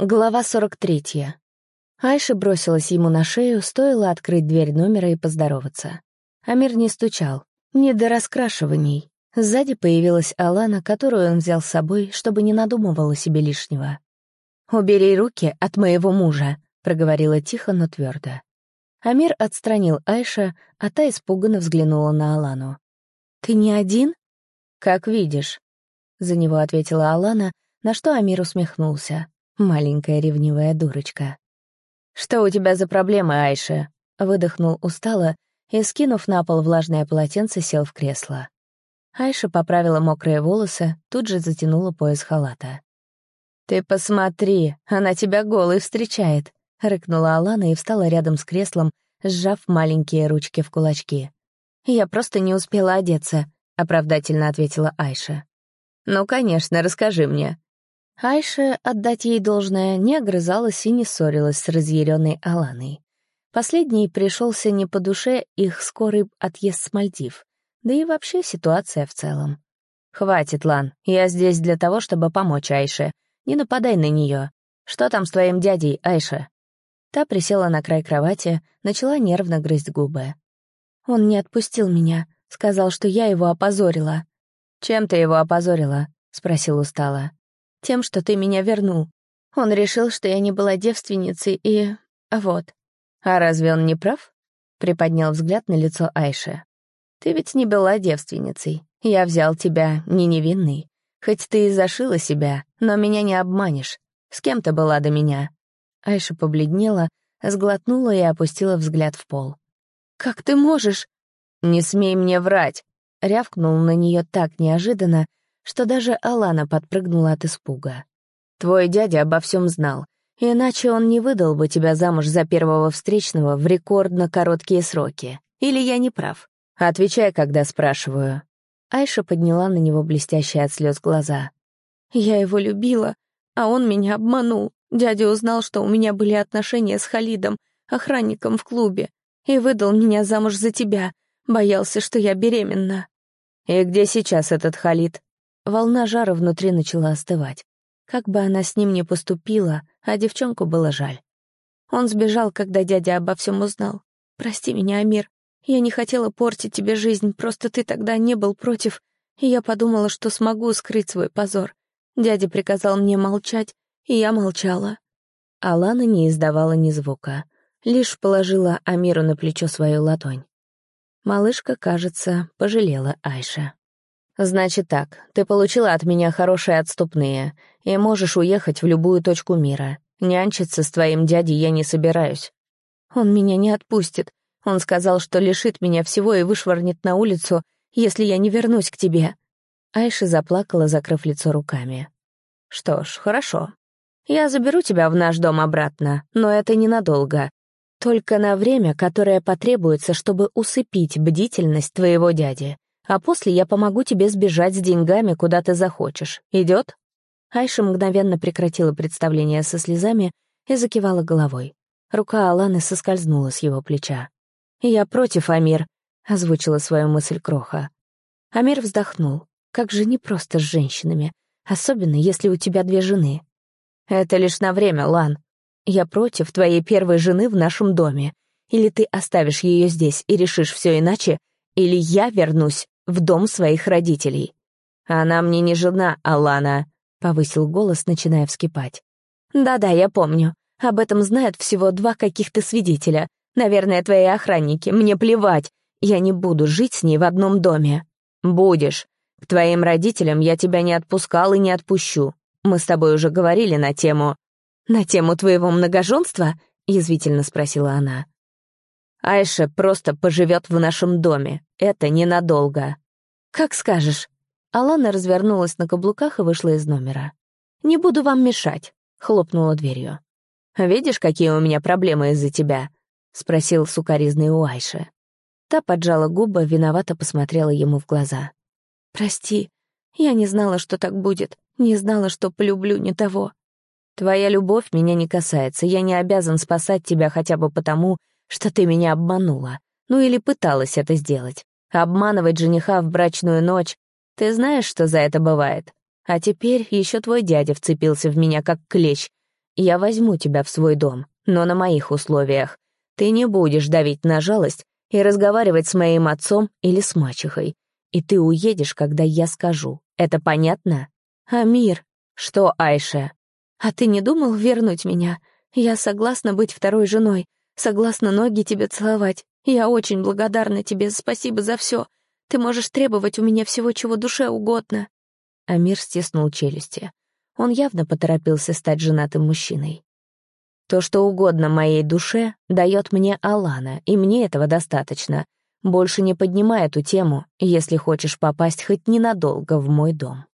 Глава 43. Айша бросилась ему на шею, стоило открыть дверь номера и поздороваться. Амир не стучал, не до раскрашиваний. Сзади появилась Алана, которую он взял с собой, чтобы не надумывала себе лишнего. «Убери руки от моего мужа», — проговорила тихо, но твердо. Амир отстранил Айша, а та испуганно взглянула на Алану. «Ты не один?» «Как видишь», — за него ответила Алана, на что Амир усмехнулся. Маленькая ревнивая дурочка. «Что у тебя за проблемы, Айша?» — выдохнул устало и, скинув на пол влажное полотенце, сел в кресло. Айша поправила мокрые волосы, тут же затянула пояс халата. «Ты посмотри, она тебя голой встречает», — рыкнула Алана и встала рядом с креслом, сжав маленькие ручки в кулачки. «Я просто не успела одеться», — оправдательно ответила Айша. «Ну, конечно, расскажи мне». Айша, отдать ей должное, не огрызалась и не ссорилась с разъяренной Аланой. Последней пришелся не по душе их скорый отъезд с Мальдив, да и вообще ситуация в целом. «Хватит, Лан, я здесь для того, чтобы помочь Айше. Не нападай на нее. Что там с твоим дядей, Айша?» Та присела на край кровати, начала нервно грызть губы. «Он не отпустил меня, сказал, что я его опозорила». «Чем ты его опозорила?» — спросил устало. «Тем, что ты меня вернул. Он решил, что я не была девственницей, и... вот». «А разве он не прав?» — приподнял взгляд на лицо Айши. «Ты ведь не была девственницей. Я взял тебя не невинной. Хоть ты и зашила себя, но меня не обманешь. С кем ты была до меня?» Айша побледнела, сглотнула и опустила взгляд в пол. «Как ты можешь?» «Не смей мне врать!» — рявкнул на нее так неожиданно, что даже Алана подпрыгнула от испуга. «Твой дядя обо всем знал, иначе он не выдал бы тебя замуж за первого встречного в рекордно короткие сроки. Или я не прав? Отвечай, когда спрашиваю». Айша подняла на него блестящие от слез глаза. «Я его любила, а он меня обманул. Дядя узнал, что у меня были отношения с Халидом, охранником в клубе, и выдал меня замуж за тебя. Боялся, что я беременна». «И где сейчас этот Халид?» Волна жара внутри начала остывать. Как бы она с ним ни поступила, а девчонку было жаль. Он сбежал, когда дядя обо всем узнал. «Прости меня, Амир. Я не хотела портить тебе жизнь, просто ты тогда не был против, и я подумала, что смогу скрыть свой позор. Дядя приказал мне молчать, и я молчала». Алана не издавала ни звука, лишь положила Амиру на плечо свою ладонь. Малышка, кажется, пожалела Айша. «Значит так, ты получила от меня хорошие отступные, и можешь уехать в любую точку мира. Нянчиться с твоим дядей я не собираюсь». «Он меня не отпустит. Он сказал, что лишит меня всего и вышвырнет на улицу, если я не вернусь к тебе». Айша заплакала, закрыв лицо руками. «Что ж, хорошо. Я заберу тебя в наш дом обратно, но это ненадолго. Только на время, которое потребуется, чтобы усыпить бдительность твоего дяди. А после я помогу тебе сбежать с деньгами, куда ты захочешь. Идет?» Айша мгновенно прекратила представление со слезами и закивала головой. Рука Аланы соскользнула с его плеча. «Я против, Амир», — озвучила свою мысль Кроха. Амир вздохнул. «Как же непросто с женщинами, особенно если у тебя две жены». «Это лишь на время, Лан. Я против твоей первой жены в нашем доме. Или ты оставишь ее здесь и решишь все иначе, или я вернусь в дом своих родителей». «Она мне не жена, Алана», — повысил голос, начиная вскипать. «Да-да, я помню. Об этом знают всего 2 каких-то свидетеля. Наверное, твои охранники. Мне плевать. Я не буду жить с ней в одном доме». «Будешь. К твоим родителям я тебя не отпускал и не отпущу. Мы с тобой уже говорили на тему...» «На тему твоего многоженства?» — язвительно спросила она. «Айша просто поживет в нашем доме. Это ненадолго». «Как скажешь». Алана развернулась на каблуках и вышла из номера. «Не буду вам мешать», — хлопнула дверью. «Видишь, какие у меня проблемы из-за тебя?» — спросил сукаризный у Айши. Та поджала губы, виновато посмотрела ему в глаза. «Прости, я не знала, что так будет, не знала, что полюблю не того». «Твоя любовь меня не касается, я не обязан спасать тебя хотя бы потому, что ты меня обманула, ну или пыталась это сделать. Обманывать жениха в брачную ночь, ты знаешь, что за это бывает? А теперь еще твой дядя вцепился в меня как клещ. Я возьму тебя в свой дом, но на моих условиях. Ты не будешь давить на жалость и разговаривать с моим отцом или с мачехой. И ты уедешь, когда я скажу. Это понятно? Амир. Что, Айша? А ты не думал вернуть меня? Я согласна быть второй женой. Согласна ноги тебе целовать. Я очень благодарна тебе, спасибо за все. Ты можешь требовать у меня всего, чего душе угодно». Амир стиснул челюсти. Он явно поторопился стать женатым мужчиной. «То, что угодно моей душе, дает мне Алана, и мне этого достаточно. Больше не поднимай эту тему, если хочешь попасть хоть ненадолго в мой дом».